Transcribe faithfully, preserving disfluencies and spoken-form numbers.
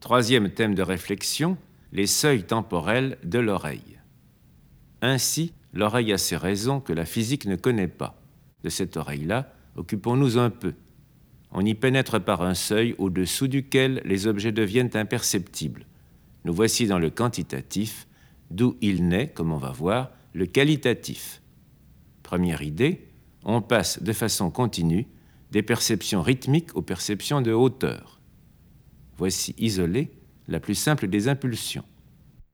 Troisième thème de réflexion, les seuils temporels de l'oreille. Ainsi, l'oreille a ses raisons que la physique ne connaît pas. De cette oreille-là, occupons-nous un peu. On y pénètre par un seuil au-dessous duquel les objets deviennent imperceptibles. Nous voici dans le quantitatif, d'où il naît, comme on va voir, le qualitatif. Première idée, on passe de façon continue des perceptions rythmiques aux perceptions de hauteur. Voici isolée la plus simple des impulsions.